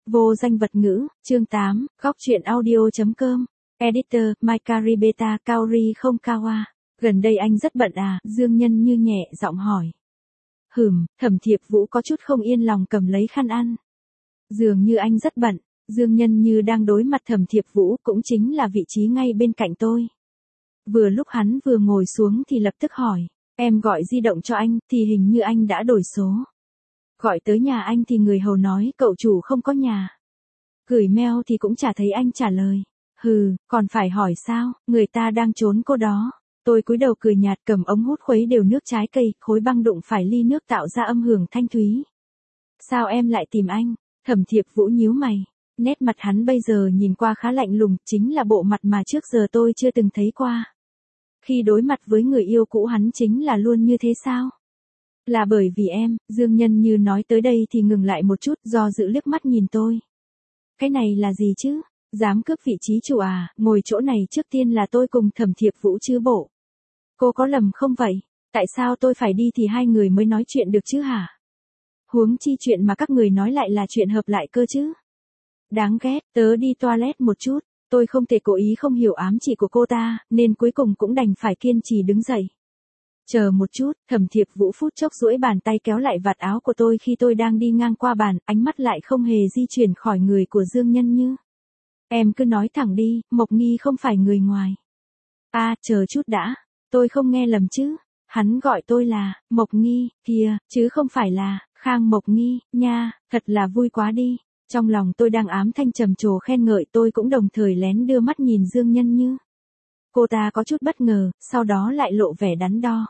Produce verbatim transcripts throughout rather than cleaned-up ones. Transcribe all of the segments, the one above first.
Vô danh vật ngữ, chương tám, góc truyện audio.com, Editor, Maikaribeta Kaori không Kawa. Gần đây anh rất bận à, Dương Nhân Như nhẹ giọng hỏi. Hừm, Thẩm Thiệp Vũ có chút không yên lòng cầm lấy khăn ăn. Dường như anh rất bận, Dương Nhân Như đang đối mặt Thẩm Thiệp Vũ cũng chính là vị trí ngay bên cạnh tôi. Vừa lúc hắn vừa ngồi xuống thì lập tức hỏi, em gọi di động cho anh thì hình như anh đã đổi số. Gọi tới nhà anh thì người hầu nói cậu chủ không có nhà. Gửi mail thì cũng chả thấy anh trả lời. Hừ, còn phải hỏi sao, người ta đang trốn cô đó. Tôi cúi đầu cười nhạt cầm ống hút khuấy đều nước trái cây, khối băng đụng phải ly nước tạo ra âm hưởng thanh thúy. Sao em lại tìm anh? Thẩm Thiệp Vũ nhíu mày. Nét mặt hắn bây giờ nhìn qua khá lạnh lùng, chính là bộ mặt mà trước giờ tôi chưa từng thấy qua. Khi đối mặt với người yêu cũ hắn chính là luôn như thế sao? Là bởi vì em, Dương Nhân Như nói tới đây thì ngừng lại một chút do dự liếc mắt nhìn tôi. Cái này là gì chứ? Dám cướp vị trí chủ à, ngồi chỗ này trước tiên là tôi cùng Thẩm Thiệp Vũ chứ bộ. Cô có lầm không vậy? Tại sao tôi phải đi thì hai người mới nói chuyện được chứ hả? Huống chi chuyện mà các người nói lại là chuyện hợp lại cơ chứ. Đáng ghét, tớ đi toilet một chút, tôi không thể cố ý không hiểu ám chỉ của cô ta, nên cuối cùng cũng đành phải kiên trì đứng dậy. Chờ một chút, Thẩm Thiệp Vũ phút chốc duỗi bàn tay kéo lại vạt áo của tôi khi tôi đang đi ngang qua bàn, ánh mắt lại không hề di chuyển khỏi người của Dương Nhân Như. Em cứ nói thẳng đi, Mộc Nghi không phải người ngoài. À, chờ chút đã, tôi không nghe lầm chứ. Hắn gọi tôi là, Mộc Nghi, kìa, chứ không phải là, Khang Mộc Nghi, nha, thật là vui quá đi. Trong lòng tôi đang ám thanh trầm trồ khen ngợi tôi cũng đồng thời lén đưa mắt nhìn Dương Nhân Như. Cô ta có chút bất ngờ, sau đó lại lộ vẻ đắn đo.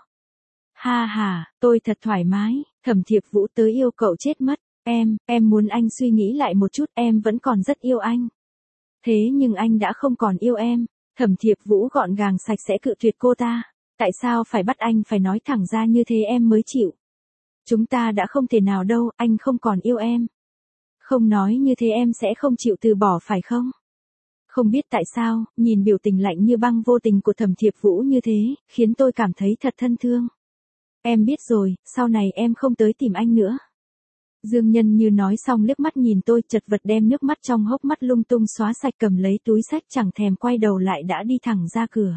Ha ha, tôi thật thoải mái, Thẩm Thiệp Vũ tới yêu cậu chết mất, em, em muốn anh suy nghĩ lại một chút, em vẫn còn rất yêu anh. Thế nhưng anh đã không còn yêu em, Thẩm Thiệp Vũ gọn gàng sạch sẽ cự tuyệt cô ta, tại sao phải bắt anh phải nói thẳng ra như thế em mới chịu. Chúng ta đã không thể nào đâu, anh không còn yêu em. Không nói như thế em sẽ không chịu từ bỏ phải không? Không biết tại sao, nhìn biểu tình lạnh như băng vô tình của Thẩm Thiệp Vũ như thế, khiến tôi cảm thấy thật thân thương. Em biết rồi, sau này em không tới tìm anh nữa. Dương Nhân Như nói xong liếc mắt nhìn tôi chật vật đem nước mắt trong hốc mắt lung tung xóa sạch cầm lấy túi xách chẳng thèm quay đầu lại đã đi thẳng ra cửa.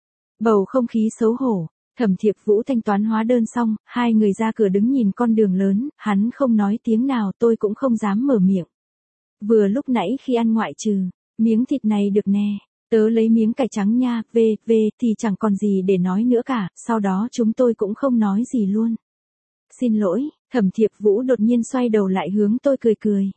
Bầu không khí xấu hổ, Thẩm Thiệp Vũ thanh toán hóa đơn xong, hai người ra cửa đứng nhìn con đường lớn, hắn không nói tiếng nào tôi cũng không dám mở miệng. Vừa lúc nãy khi ăn ngoại trừ, miếng thịt này được nè, tớ lấy miếng cải trắng nha, về, về thì chẳng còn gì để nói nữa cả, sau đó chúng tôi cũng không nói gì luôn. Xin lỗi, Thẩm Thiệp Vũ đột nhiên xoay đầu lại hướng tôi cười cười.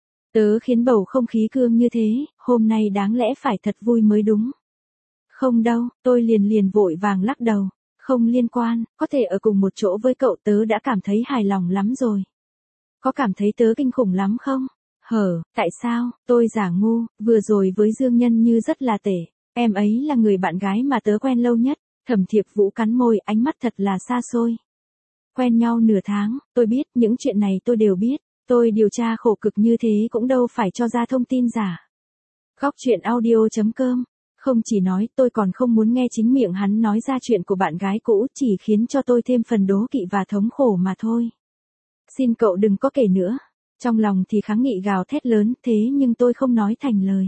Tớ khiến bầu không khí cương như thế, hôm nay đáng lẽ phải thật vui mới đúng. Không đâu, tôi liền liền vội vàng lắc đầu. Không liên quan, có thể ở cùng một chỗ với cậu tớ đã cảm thấy hài lòng lắm rồi. Có cảm thấy tớ kinh khủng lắm không? Hở, tại sao, tôi giả ngu, vừa rồi với Dương Nhân Như rất là tệ. Em ấy là người bạn gái mà tớ quen lâu nhất. Thẩm Thiệp Vũ cắn môi, ánh mắt thật là xa xôi. Quen nhau nửa tháng, tôi biết, những chuyện này tôi đều biết. Tôi điều tra khổ cực như thế cũng đâu phải cho ra thông tin giả. Góc truyện audio.com. Không chỉ nói, tôi còn không muốn nghe chính miệng hắn nói ra chuyện của bạn gái cũ, chỉ khiến cho tôi thêm phần đố kỵ và thống khổ mà thôi. Xin cậu đừng có kể nữa. Trong lòng thì kháng nghị gào thét lớn, thế nhưng tôi không nói thành lời.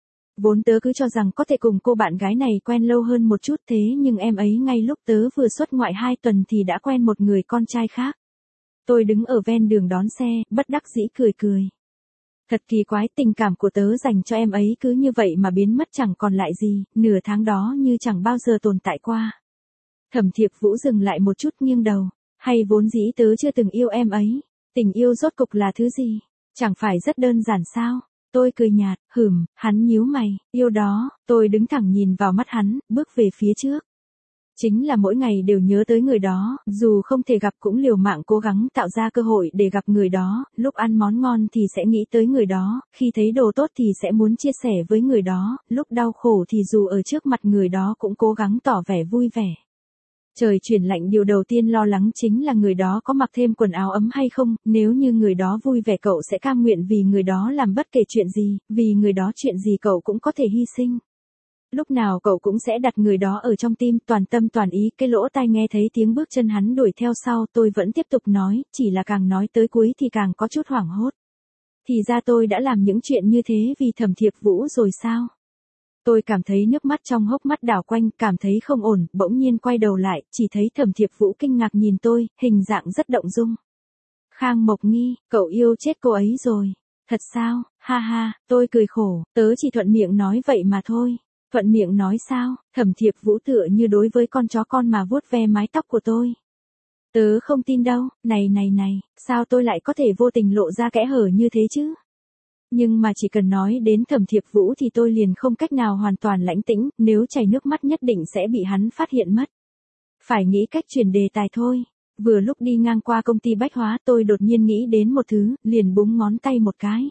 Vốn tớ cứ cho rằng có thể cùng cô bạn gái này quen lâu hơn một chút, thế nhưng em ấy ngay lúc tớ vừa xuất ngoại hai tuần thì đã quen một người con trai khác. Tôi đứng ở ven đường đón xe, bất đắc dĩ cười cười. Thật kỳ quái, tình cảm của tớ dành cho em ấy cứ như vậy mà biến mất chẳng còn lại gì, nửa tháng đó như chẳng bao giờ tồn tại qua. Thẩm Thiệp Vũ dừng lại một chút nghiêng đầu, hay vốn dĩ tớ chưa từng yêu em ấy, tình yêu rốt cục là thứ gì, chẳng phải rất đơn giản sao? Tôi cười nhạt, hừm, hắn nhíu mày, yêu đó, tôi đứng thẳng nhìn vào mắt hắn, bước về phía trước. Chính là mỗi ngày đều nhớ tới người đó, dù không thể gặp cũng liều mạng cố gắng tạo ra cơ hội để gặp người đó, lúc ăn món ngon thì sẽ nghĩ tới người đó, khi thấy đồ tốt thì sẽ muốn chia sẻ với người đó, lúc đau khổ thì dù ở trước mặt người đó cũng cố gắng tỏ vẻ vui vẻ. Trời chuyển lạnh điều đầu tiên lo lắng chính là người đó có mặc thêm quần áo ấm hay không, nếu như người đó vui vẻ cậu sẽ cam nguyện vì người đó làm bất kể chuyện gì, vì người đó chuyện gì cậu cũng có thể hy sinh. Lúc nào cậu cũng sẽ đặt người đó ở trong tim, toàn tâm toàn ý, cái lỗ tai nghe thấy tiếng bước chân hắn đuổi theo sau, tôi vẫn tiếp tục nói, chỉ là càng nói tới cuối thì càng có chút hoảng hốt. Thì ra tôi đã làm những chuyện như thế vì Thẩm Thiệp Vũ rồi sao? Tôi cảm thấy nước mắt trong hốc mắt đảo quanh, cảm thấy không ổn, bỗng nhiên quay đầu lại, chỉ thấy Thẩm Thiệp Vũ kinh ngạc nhìn tôi, hình dạng rất động dung. Khang Mộc Nghi, cậu yêu chết cô ấy rồi. Thật sao, ha ha, tôi cười khổ, tớ chỉ thuận miệng nói vậy mà thôi. Thuận miệng nói sao, Thẩm Thiệp Vũ tựa như đối với con chó con mà vuốt ve mái tóc của tôi. Tớ không tin đâu, này này này, sao tôi lại có thể vô tình lộ ra kẽ hở như thế chứ? Nhưng mà chỉ cần nói đến Thẩm Thiệp Vũ thì tôi liền không cách nào hoàn toàn lãnh tĩnh, nếu chảy nước mắt nhất định sẽ bị hắn phát hiện mất. Phải nghĩ cách chuyển đề tài thôi. Vừa lúc đi ngang qua công ty bách hóa tôi đột nhiên nghĩ đến một thứ, liền búng ngón tay một cái.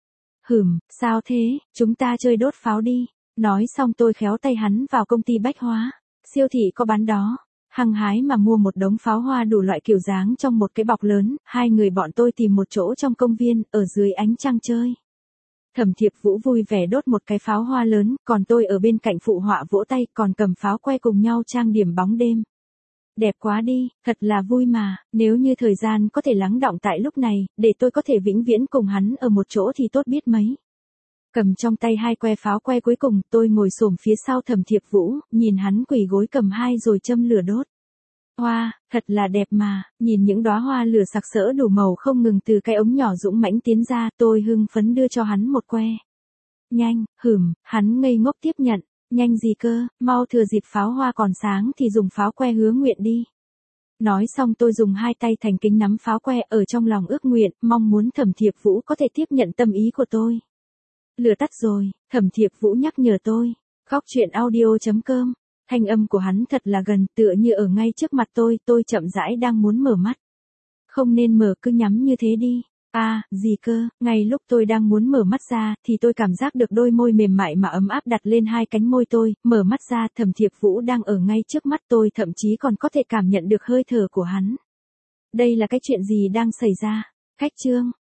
Hửm, sao thế, chúng ta chơi đốt pháo đi. Nói xong tôi khéo tay hắn vào công ty bách hóa. Siêu thị có bán đó. Hăng hái mà mua một đống pháo hoa đủ loại kiểu dáng trong một cái bọc lớn, hai người bọn tôi tìm một chỗ trong công viên, ở dưới ánh trăng chơi. Thẩm Thiệp Vũ vui vẻ đốt một cái pháo hoa lớn, còn tôi ở bên cạnh phụ họa vỗ tay, còn cầm pháo que cùng nhau trang điểm bóng đêm. Đẹp quá đi, thật là vui mà, nếu như thời gian có thể lắng đọng tại lúc này, để tôi có thể vĩnh viễn cùng hắn ở một chỗ thì tốt biết mấy. Cầm trong tay hai que pháo que cuối cùng, tôi ngồi xổm phía sau Thẩm Thiệp Vũ, nhìn hắn quỳ gối cầm hai rồi châm lửa đốt. Hoa, thật là đẹp mà, nhìn những đóa hoa lửa sặc sỡ đủ màu không ngừng từ cái ống nhỏ dũng mãnh tiến ra, tôi hưng phấn đưa cho hắn một que. Nhanh, hửm, hắn ngây ngốc tiếp nhận, nhanh gì cơ, mau thừa dịp pháo hoa còn sáng thì dùng pháo que hứa nguyện đi. Nói xong tôi dùng hai tay thành kính nắm pháo que ở trong lòng ước nguyện, mong muốn Thẩm Thiệp Vũ có thể tiếp nhận tâm ý của tôi. Lửa tắt rồi, Thẩm Thiệp Vũ nhắc nhở tôi. Góc truyện audio chấm com. Thanh âm của hắn thật là gần, tựa như ở ngay trước mặt tôi, tôi chậm rãi đang muốn mở mắt. Không nên mở, cứ nhắm như thế đi. À, gì cơ, ngay lúc tôi đang muốn mở mắt ra, thì tôi cảm giác được đôi môi mềm mại mà ấm áp đặt lên hai cánh môi tôi, mở mắt ra, Thẩm Thiệp Vũ đang ở ngay trước mắt tôi, thậm chí còn có thể cảm nhận được hơi thở của hắn. Đây là cái chuyện gì đang xảy ra? Khách chương.